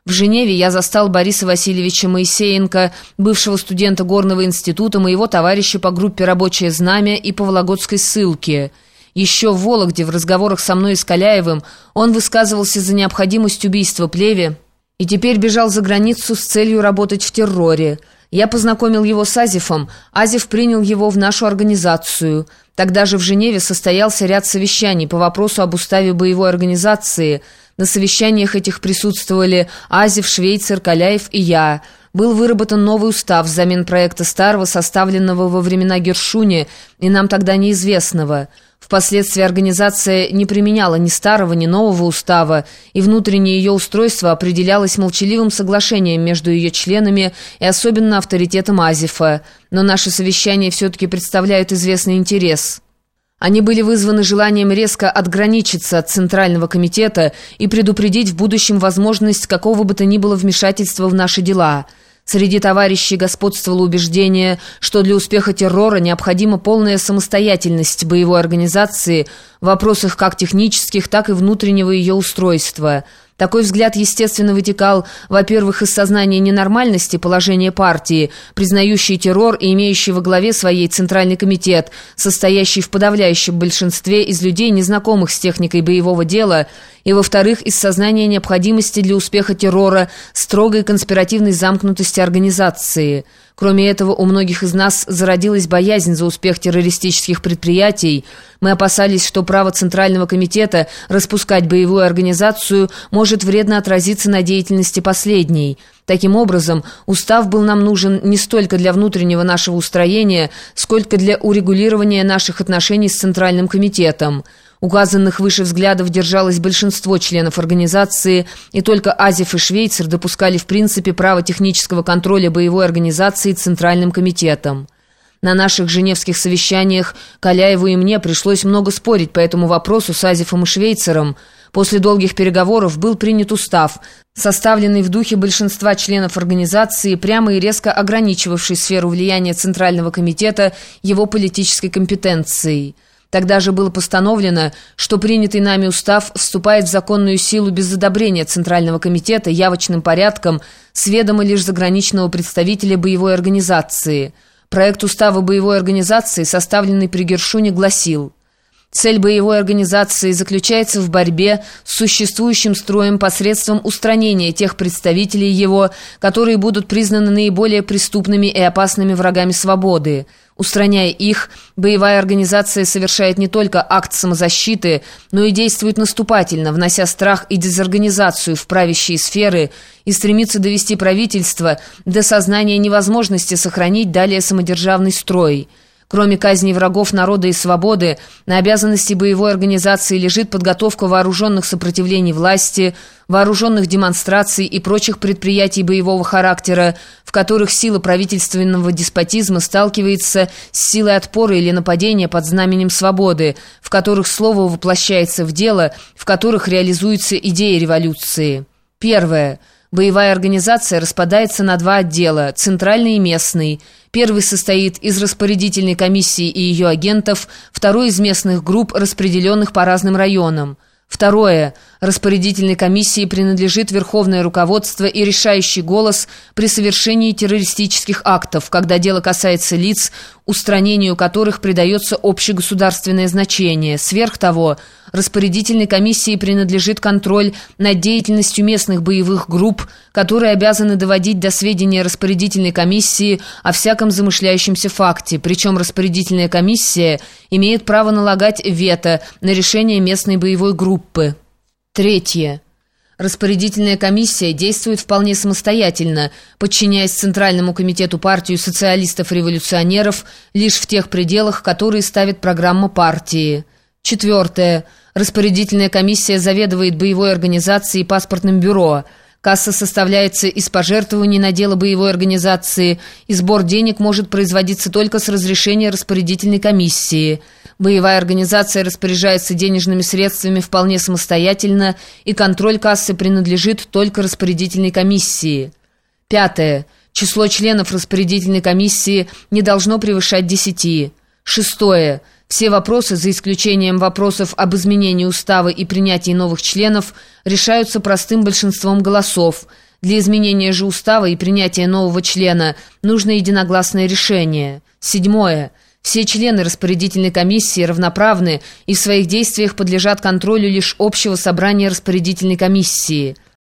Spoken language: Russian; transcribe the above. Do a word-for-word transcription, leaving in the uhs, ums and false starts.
В Женеве я застал Бориса Васильевича Моисеенко, бывшего студента Горного института, моего товарища по группе «Рабочее знамя» и по Вологодской ссылке. Еще в Вологде в разговорах со мной и с Каляевым он высказывался за необходимость убийства Плеве и теперь бежал за границу с целью работать в терроре. Я познакомил его с Азефом, Азеф принял его в нашу организацию. Тогда же в Женеве состоялся ряд совещаний по вопросу об уставе боевой организации. На совещаниях этих присутствовали Азеф, Швейцер, Каляев и я. Был выработан новый устав взамен проекта старого, составленного во времена Гершуни и нам тогда неизвестного. Впоследствии организация не применяла ни старого, ни нового устава, и внутреннее ее устройство определялось молчаливым соглашением между ее членами и особенно авторитетом Азефа. Но наши совещания все-таки представляют известный интерес. Они были вызваны желанием резко отграничиться от Центрального комитета и предупредить в будущем возможность какого бы то ни было вмешательства в наши дела. Среди товарищей господствовало убеждение, что для успеха террора необходима полная самостоятельность боевой организации в вопросах как технических, так и внутреннего ее устройства. Такой взгляд, естественно, вытекал, во-первых, из сознания ненормальности положения партии, признающей террор и имеющей во главе своей Центральный комитет, состоящий в подавляющем большинстве из людей, незнакомых с техникой боевого дела, и, во-вторых, из сознания необходимости для успеха террора строгой конспиративной замкнутости организации. Кроме этого, у многих из нас зародилась боязнь за успех террористических предприятий. Мы опасались, что право Центрального комитета распускать боевую организацию может вредно отразиться на деятельности последней. Таким образом, устав был нам нужен не столько для внутреннего нашего устроения, сколько для урегулирования наших отношений с Центральным комитетом. Указанных выше взглядов держалось большинство членов организации, и только Азеф и Швейцер допускали в принципе право технического контроля боевой организации Центральным комитетом. На наших женевских совещаниях Каляеву и мне пришлось много спорить по этому вопросу с Азефом и Швейцером. После долгих переговоров был принят устав, составленный в духе большинства членов организации, прямо и резко ограничивавший сферу влияния Центрального комитета его политической компетенцией. Тогда же было постановлено, что принятый нами устав вступает в законную силу без одобрения Центрального комитета явочным порядком с ведома лишь заграничного представителя боевой организации. Проект устава боевой организации, составленный при Гершуне, гласил: «Цель боевой организации заключается в борьбе с существующим строем посредством устранения тех представителей его, которые будут признаны наиболее преступными и опасными врагами свободы. Устраняя их, боевая организация совершает не только акт самозащиты, но и действует наступательно, внося страх и дезорганизацию в правящие сферы и стремится довести правительство до сознания невозможности сохранить далее самодержавный строй». Кроме казни врагов народа и свободы, на обязанности боевой организации лежит подготовка вооруженных сопротивлений власти, вооруженных демонстраций и прочих предприятий боевого характера, в которых сила правительственного деспотизма сталкивается с силой отпора или нападения под знаменем свободы, в которых слово воплощается в дело, в которых реализуется идея революции. Первое. Боевая организация распадается на два отдела – центральный и местный. Первый состоит из распорядительной комиссии и ее агентов, второй – из местных групп, распределенных по разным районам. Второе. Распорядительной комиссии принадлежит верховное руководство и решающий голос при совершении террористических актов, когда дело касается лиц, устранению которых придается общегосударственное значение. Сверх того, распорядительной комиссии принадлежит контроль над деятельностью местных боевых групп, которые обязаны доводить до сведения распорядительной комиссии о всяком замышляющемся факте, причем распорядительная комиссия имеет право налагать вето на решение местной боевой группы. Третье. Распорядительная комиссия действует вполне самостоятельно, подчиняясь Центральному комитету партии социалистов-революционеров лишь в тех пределах, которые ставит программа партии. Четвертое. Распорядительная комиссия заведует боевой организацией и паспортным бюро. Касса составляется из пожертвований на дело боевой организации, и сбор денег может производиться только с разрешения распорядительной комиссии. Боевая организация распоряжается денежными средствами вполне самостоятельно, и контроль кассы принадлежит только распорядительной комиссии. Пятое. Число членов распорядительной комиссии не должно превышать десяти. Шестое. Все вопросы, за исключением вопросов об изменении устава и принятии новых членов, решаются простым большинством голосов. Для изменения же устава и принятия нового члена нужно единогласное решение. Седьмое. Все члены распорядительной комиссии равноправны и в своих действиях подлежат контролю лишь общего собрания распорядительной комиссии.